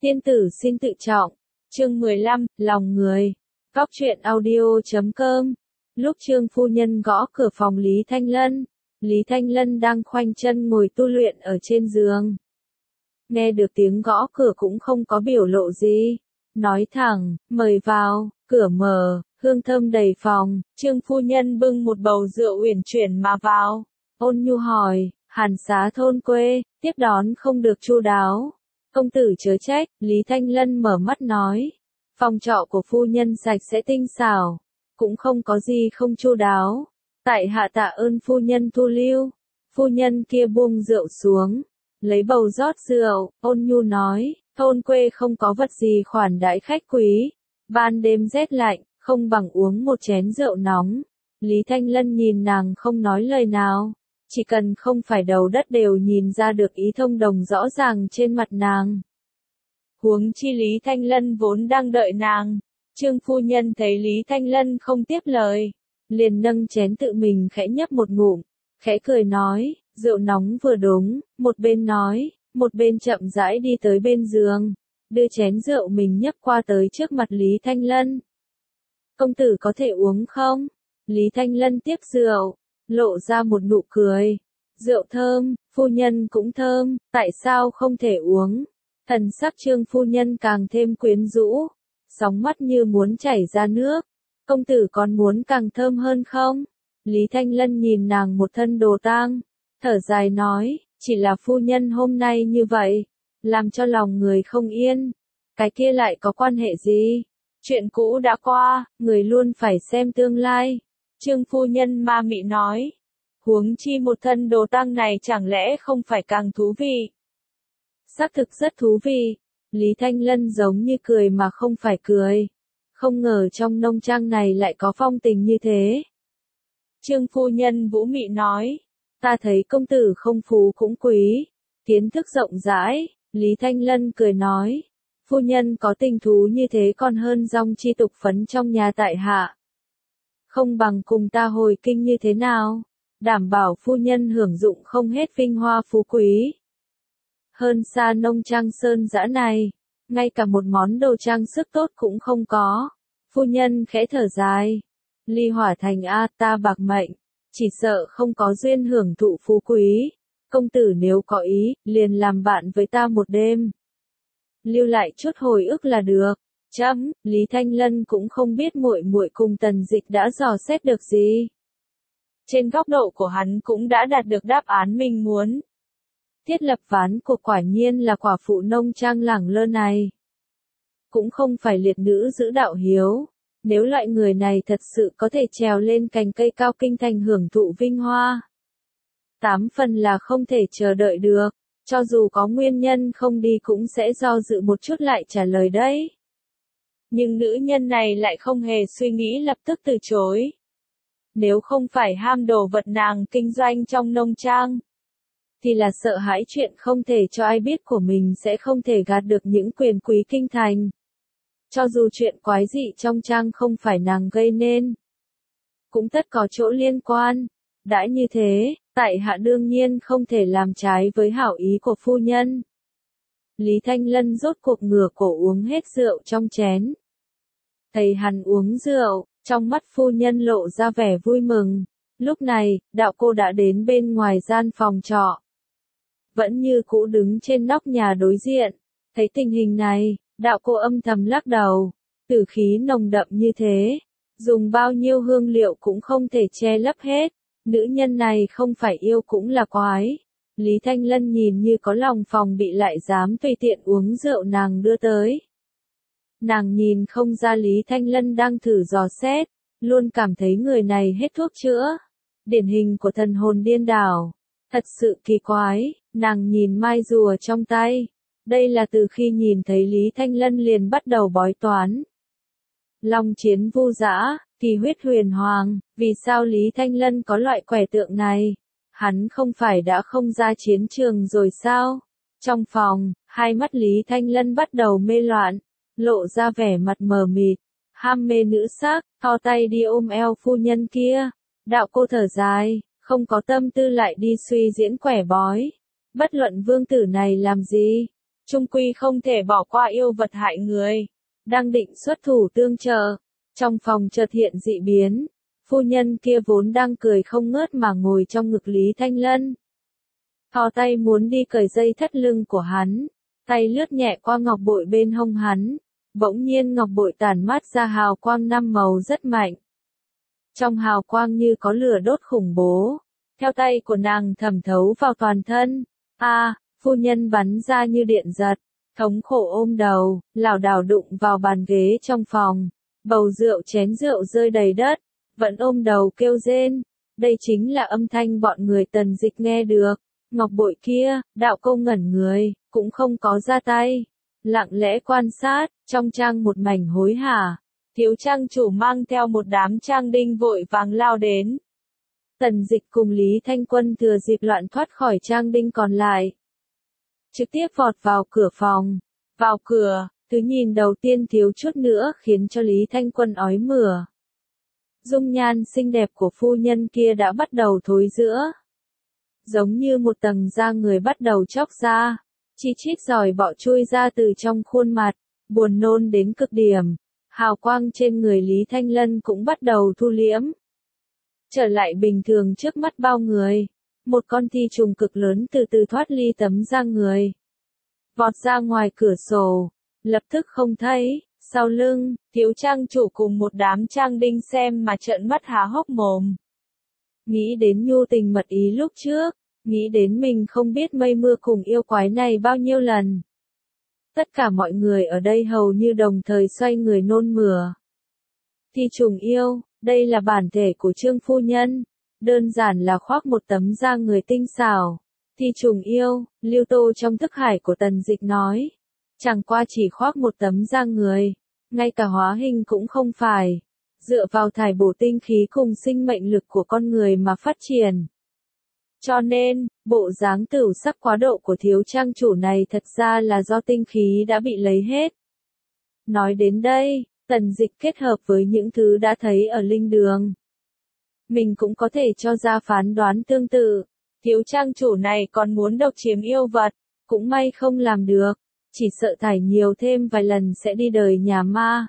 Tiên tử xin tự trọng. Chương 15, lòng người. Góc truyện audio.com. Lúc Trương phu nhân gõ cửa phòng Lý Thanh Lân đang khoanh chân ngồi tu luyện ở trên giường. Nghe được tiếng gõ cửa cũng không có biểu lộ gì. Nói thẳng, mời vào, cửa mở, hương thơm đầy phòng, Trương phu nhân bưng một bầu rượu uyển chuyển mà vào. Ôn nhu hỏi, hàn xá thôn quê, tiếp đón không được chu đáo. Công tử chớ trách, Lý Thanh Lân mở mắt nói. Phòng trọ của phu nhân sạch sẽ tinh xảo, cũng không có gì không chu đáo. Tại hạ tạ ơn phu nhân thu lưu. Phu nhân kia buông rượu xuống, lấy bầu rót rượu, ôn nhu nói, thôn quê không có vật gì khoản đãi khách quý. Ban đêm rét lạnh, không bằng uống một chén rượu nóng. Lý Thanh Lân nhìn nàng không nói lời nào. Chỉ cần không phải đầu đất đều nhìn ra được ý thông đồng rõ ràng trên mặt nàng. Huống chi Lý Thanh Lân vốn đang đợi nàng. Trương phu nhân thấy Lý Thanh Lân không tiếp lời, liền nâng chén tự mình khẽ nhấp một ngụm, khẽ cười nói, rượu nóng vừa đúng, một bên nói, một bên chậm rãi đi tới bên giường, đưa chén rượu mình nhấp qua tới trước mặt Lý Thanh Lân. Công tử có thể uống không? Lý Thanh Lân tiếp rượu, lộ ra một nụ cười. Rượu thơm, phu nhân cũng thơm, tại sao không thể uống? Thần sắc Trương phu nhân càng thêm quyến rũ, sóng mắt như muốn chảy ra nước. Công tử còn muốn càng thơm hơn không? Lý Thanh Lân nhìn nàng một thân đồ tang, thở dài nói, chỉ là phu nhân hôm nay như vậy, làm cho lòng người không yên. Cái kia lại có quan hệ gì? Chuyện cũ đã qua, người luôn phải xem tương lai. Trương phu nhân ma mị nói. Huống chi một thân đồ tang này chẳng lẽ không phải càng thú vị? Xác thực rất thú vị. Lý Thanh Lân giống như cười mà không phải cười. Không ngờ trong nông trang này lại có phong tình như thế. Trương phu nhân vũ mị nói. Ta thấy công tử không phú cũng quý, kiến thức rộng rãi. Lý Thanh Lân cười nói. Phu nhân có tình thú như thế còn hơn dòng chi tục phấn trong nhà tại hạ. Không bằng cùng ta hồi kinh như thế nào? Đảm bảo phu nhân hưởng dụng không hết vinh hoa phú quý. Hơn xa nông trang sơn dã này, ngay cả một món đồ trang sức tốt cũng không có. Phu nhân khẽ thở dài. Ly hỏa thành a, ta bạc mệnh, chỉ sợ không có duyên hưởng thụ phú quý. Công tử nếu có ý, liền làm bạn với ta một đêm. Lưu lại chút hồi ức là được. Chấm, Lý Thanh Lân cũng không biết muội muội cùng Tần Dịch đã dò xét được gì. Trên góc độ của hắn cũng đã đạt được đáp án mình muốn. Thiết lập ván của quả nhiên là quả phụ nông trang lẳng lơ này. Cũng không phải liệt nữ giữ đạo hiếu. Nếu loại người này thật sự có thể trèo lên cành cây cao kinh thành hưởng thụ vinh hoa, 8 phần là không thể chờ đợi được. Cho dù có nguyên nhân không đi cũng sẽ do dự một chút lại trả lời đấy. Nhưng nữ nhân này lại không hề suy nghĩ lập tức từ chối. Nếu không phải ham đồ vật nàng kinh doanh trong nông trang, thì là sợ hãi chuyện không thể cho ai biết của mình sẽ không thể gạt được những quyền quý kinh thành. Cho dù chuyện quái dị trong trang không phải nàng gây nên, cũng tất có chỗ liên quan. Đã như thế, tại hạ đương nhiên không thể làm trái với hảo ý của phu nhân. Lý Thanh Lân rốt cuộc ngửa cổ uống hết rượu trong chén. Thấy hắn uống rượu, trong mắt phu nhân lộ ra vẻ vui mừng. Lúc này, đạo cô đã đến bên ngoài gian phòng trọ. Vẫn như cũ đứng trên nóc nhà đối diện. Thấy tình hình này, đạo cô âm thầm lắc đầu. Tử khí nồng đậm như thế, dùng bao nhiêu hương liệu cũng không thể che lấp hết. Nữ nhân này không phải yêu cũng là quái. Lý Thanh Lân nhìn như có lòng phòng bị lại dám tùy tiện uống rượu nàng đưa tới. Nàng nhìn không ra Lý Thanh Lân đang thử dò xét, luôn cảm thấy người này hết thuốc chữa. Điển hình của thần hồn điên đảo. Thật sự kỳ quái, nàng nhìn mai rùa trong tay. Đây là từ khi nhìn thấy Lý Thanh Lân liền bắt đầu bói toán. Long chiến vu dã, kỳ huyết huyền hoàng, vì sao Lý Thanh Lân có loại quẻ tượng này? Hắn không phải đã không ra chiến trường rồi sao? Trong phòng, hai mắt Lý Thanh Lân bắt đầu mê loạn, lộ ra vẻ mặt mờ mịt, ham mê nữ sắc, thò tay đi ôm eo phu nhân kia. Đạo cô thở dài, không có tâm tư lại đi suy diễn quẻ bói. Bất luận vương tử này làm gì, chung quy không thể bỏ qua yêu vật hại người. Đang định xuất thủ tương trợ, trong phòng chợt hiện dị biến. Phu nhân kia vốn đang cười không ngớt mà ngồi trong ngực Lý Thanh Lân. Thò tay muốn đi cởi dây thắt lưng của hắn, tay lướt nhẹ qua ngọc bội bên hông hắn. Bỗng nhiên ngọc bội tản mát ra hào quang 5 màu rất mạnh. Trong hào quang như có lửa đốt khủng bố, theo tay của nàng thẩm thấu vào toàn thân. Phu nhân bắn ra như điện giật, thống khổ ôm đầu, lảo đảo đụng vào bàn ghế trong phòng. Bầu rượu chén rượu rơi đầy đất, vẫn ôm đầu kêu rên. Đây chính là âm thanh bọn người Tần Dịch nghe được. Ngọc bội kia, đạo câu ngẩn người, cũng không có ra tay. Lặng lẽ quan sát, trong trang một mảnh hối hả. Thiếu trang chủ mang theo một đám trang đinh vội vàng lao đến. Tần Dịch cùng Lý Thanh Quân thừa dịp loạn thoát khỏi trang đinh còn lại. Trực tiếp vọt vào cửa phòng. Vào cửa, thứ nhìn đầu tiên thiếu chút nữa khiến cho Lý Thanh Quân ói mửa. Dung nhan xinh đẹp của phu nhân kia đã bắt đầu thối rữa. Giống như một tầng da người bắt đầu chóc ra. Chi chít giòi bọ chui ra từ trong khuôn mặt, buồn nôn đến cực điểm. Hào quang trên người Lý Thanh Lân cũng bắt đầu thu liễm. Trở lại bình thường trước mắt bao người. Một con thi trùng cực lớn từ từ thoát ly tấm da người. Vọt ra ngoài cửa sổ, lập tức không thấy. Sau lưng, thiếu trang chủ cùng một đám trang đinh xem mà trợn mắt há hốc mồm. Nghĩ đến nhu tình mật ý lúc trước, nghĩ đến mình không biết mây mưa cùng yêu quái này bao nhiêu lần. Tất cả mọi người ở đây hầu như đồng thời xoay người nôn mửa. Thi trùng yêu, đây là bản thể của Trương phu nhân, đơn giản là khoác một tấm da người tinh xảo. Thi trùng yêu, Lưu Tô trong thức hải của Tần Dịch nói, chẳng qua chỉ khoác một tấm da người, ngay cả hóa hình cũng không phải, dựa vào thải bổ tinh khí cùng sinh mệnh lực của con người mà phát triển. Cho nên, bộ dáng tửu sắc quá độ của thiếu trang chủ này thật ra là do tinh khí đã bị lấy hết. Nói đến đây, Tần Dịch kết hợp với những thứ đã thấy ở linh đường. Mình cũng có thể cho ra phán đoán tương tự. Thiếu trang chủ này còn muốn độc chiếm yêu vật, cũng may không làm được, chỉ sợ thải nhiều thêm vài lần sẽ đi đời nhà ma.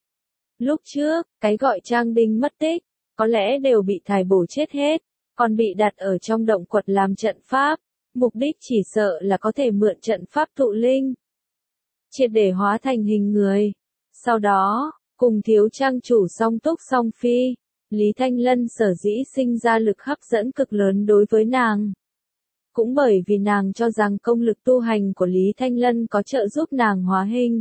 Lúc trước, cái gọi trang đinh mất tích, có lẽ đều bị thải bổ chết hết, còn bị đặt ở trong động quật làm trận pháp, mục đích chỉ sợ là có thể mượn trận pháp tụ linh, triệt để hóa thành hình người. Sau đó, cùng thiếu trang chủ song túc song phi, Lý Thanh Lân sở dĩ sinh ra lực hấp dẫn cực lớn đối với nàng. Cũng bởi vì nàng cho rằng công lực tu hành của Lý Thanh Lân có trợ giúp nàng hóa hình.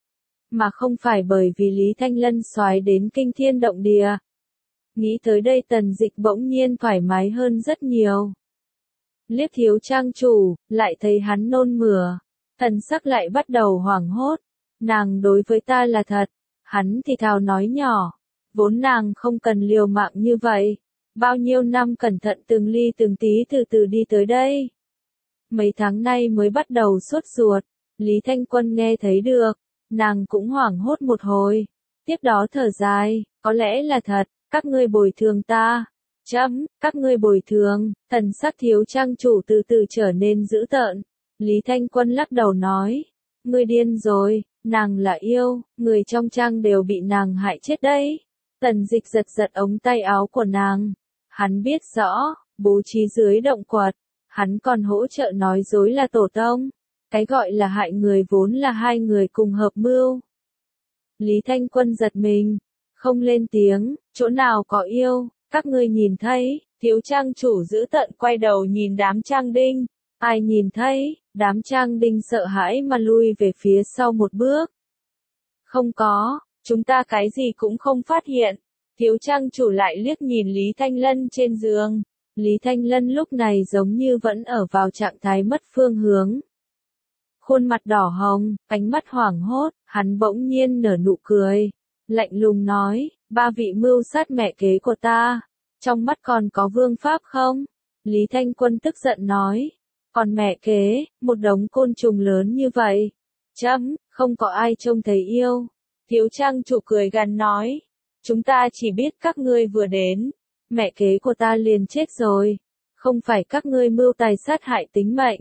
Mà không phải bởi vì Lý Thanh Lân soái đến kinh thiên động địa. Nghĩ tới đây Tần Dịch bỗng nhiên thoải mái hơn rất nhiều. Liếc thiếu trang chủ, lại thấy hắn nôn mửa. Thần sắc lại bắt đầu hoảng hốt. Nàng đối với ta là thật. Hắn thì thào nói nhỏ. Vốn nàng không cần liều mạng như vậy. Bao nhiêu năm cẩn thận từng ly từng tí từ từ đi tới đây. Mấy tháng nay mới bắt đầu sốt ruột. Lý Thanh Quân nghe thấy được. Nàng cũng hoảng hốt một hồi. Tiếp đó thở dài. Có lẽ là thật. Các ngươi bồi thường ta. Các ngươi bồi thường. Thần sắc thiếu trang chủ từ từ trở nên dữ tợn. Lý Thanh Quân lắc đầu nói. Ngươi điên rồi, nàng là yêu, người trong trang đều bị nàng hại chết đấy. Tần Dịch giật giật ống tay áo của nàng. Hắn biết rõ, bố trí dưới động quật. Hắn còn hỗ trợ nói dối là tổ tông. Cái gọi là hại người vốn là hai người cùng hợp mưu. Lý Thanh Quân giật mình. Không lên tiếng, chỗ nào có yêu, các ngươi nhìn thấy, thiếu trang chủ giữ tận quay đầu nhìn đám trang đinh, ai nhìn thấy, đám trang đinh sợ hãi mà lui về phía sau một bước. Không có, chúng ta cái gì cũng không phát hiện, thiếu trang chủ lại liếc nhìn Lý Thanh Lân trên giường, Lý Thanh Lân lúc này giống như vẫn ở vào trạng thái mất phương hướng. Khuôn mặt đỏ hồng, ánh mắt hoảng hốt, hắn bỗng nhiên nở nụ cười. Lạnh lùng nói, ba vị mưu sát mẹ kế của ta, trong mắt còn có vương pháp không? Lý Thanh Quân tức giận nói, còn mẹ kế, một đống côn trùng lớn như vậy. Không có ai trông thấy yêu. Thiếu trang chủ cười gằn nói, chúng ta chỉ biết các ngươi vừa đến, mẹ kế của ta liền chết rồi. Không phải các ngươi mưu tài sát hại tính mệnh,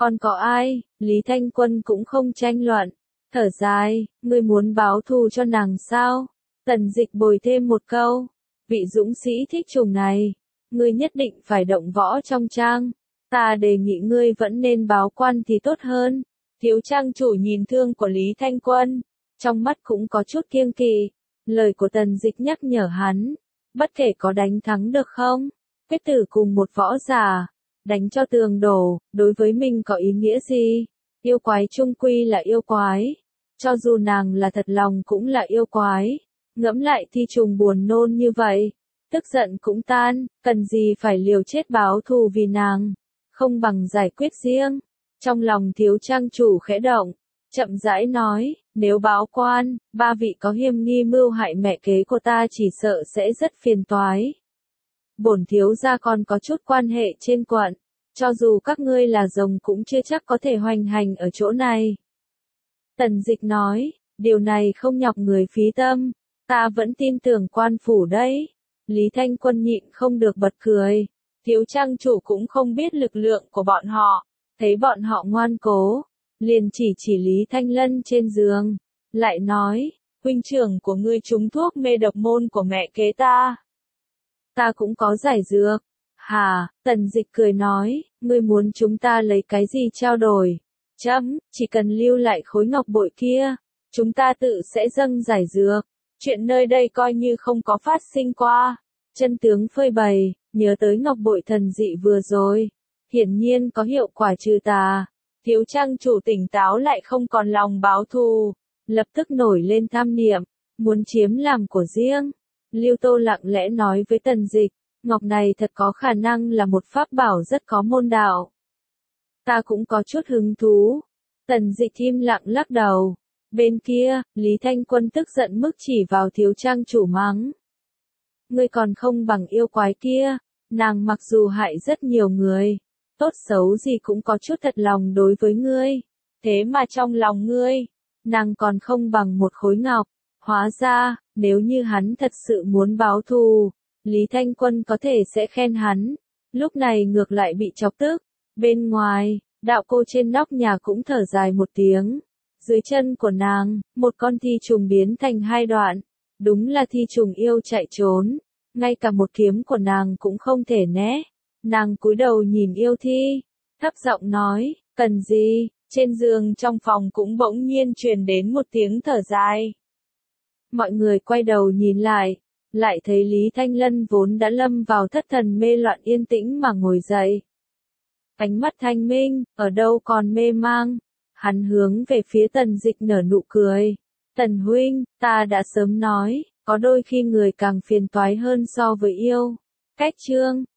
Còn có ai? Lý Thanh Quân cũng không tranh luận. Thở dài, ngươi muốn báo thù cho nàng sao? Tần Dịch bồi thêm một câu. Vị dũng sĩ thích trùng này. Ngươi nhất định phải động võ trong trang. Ta đề nghị ngươi vẫn nên báo quan thì tốt hơn. Thiếu trang chủ nhìn thương của Lý Thanh Quân. Trong mắt cũng có chút kiêng kỵ. Lời của Tần Dịch nhắc nhở hắn. Bất kể có đánh thắng được không? Quyết tử cùng một võ giả. Đánh cho tường đổ, đối với mình có ý nghĩa gì? Yêu quái chung quy là yêu quái. Cho dù nàng là thật lòng cũng là yêu quái. Ngẫm lại Thi Trùng buồn nôn như vậy. Tức giận cũng tan, cần gì phải liều chết báo thù vì nàng. Không bằng giải quyết riêng. Trong lòng thiếu trang chủ khẽ động. Chậm rãi nói, nếu báo quan, ba vị có hiềm nghi mưu hại mẹ kế của ta chỉ sợ sẽ rất phiền toái. Bổn thiếu gia còn có chút quan hệ trên quận. Cho dù các ngươi là rồng cũng chưa chắc có thể hoành hành ở chỗ này. Tần Dịch nói, điều này không nhọc người phí tâm. Ta vẫn tin tưởng quan phủ đấy. Lý Thanh Quân nhịn không được bật cười. Thiếu trang chủ cũng không biết lực lượng của bọn họ. Thấy bọn họ ngoan cố. Liền chỉ Lý Thanh Lân trên giường. Lại nói, huynh trưởng của ngươi trúng thuốc mê độc môn của mẹ kế ta. Ta cũng có giải dược. Hà, Tần Dịch cười nói, ngươi muốn chúng ta lấy cái gì trao đổi? Chấm, chỉ cần lưu lại khối ngọc bội kia, chúng ta tự sẽ dâng giải dược. Chuyện nơi đây coi như không có phát sinh qua. Chân tướng phơi bày, nhớ tới ngọc bội thần dị vừa rồi. Hiển nhiên có hiệu quả trừ tà. Thiếu trang chủ tỉnh táo lại không còn lòng báo thù. Lập tức nổi lên tham niệm, muốn chiếm làm của riêng. Lưu Tô lặng lẽ nói với Tần Dịch, ngọc này thật có khả năng là một pháp bảo rất có môn đạo. Ta cũng có chút hứng thú. Tần Dịch im lặng lắc đầu. Bên kia, Lý Thanh Quân tức giận mức chỉ vào thiếu trang chủ mắng. Ngươi còn không bằng yêu quái kia, nàng mặc dù hại rất nhiều người, tốt xấu gì cũng có chút thật lòng đối với ngươi. Thế mà trong lòng ngươi, nàng còn không bằng một khối ngọc. Hóa ra, nếu như hắn thật sự muốn báo thù, Lý Thanh Quân có thể sẽ khen hắn. Lúc này ngược lại bị chọc tức. Bên ngoài, đạo cô trên nóc nhà cũng thở dài một tiếng. Dưới chân của nàng, một con thi trùng biến thành hai đoạn. Đúng là thi trùng yêu chạy trốn. Ngay cả một kiếm của nàng cũng không thể né. Nàng cúi đầu nhìn yêu thi. Thấp giọng nói, cần gì? Trên giường trong phòng cũng bỗng nhiên truyền đến một tiếng thở dài. Mọi người quay đầu nhìn lại thấy Lý Thanh Lân vốn đã lâm vào thất thần mê loạn yên tĩnh mà ngồi dậy. Ánh mắt thanh minh, ở đâu còn mê mang. Hắn hướng về phía Tần Dịch nở nụ cười. Tần huynh, ta đã sớm nói, có đôi khi người càng phiền toái hơn so với yêu. Cách chương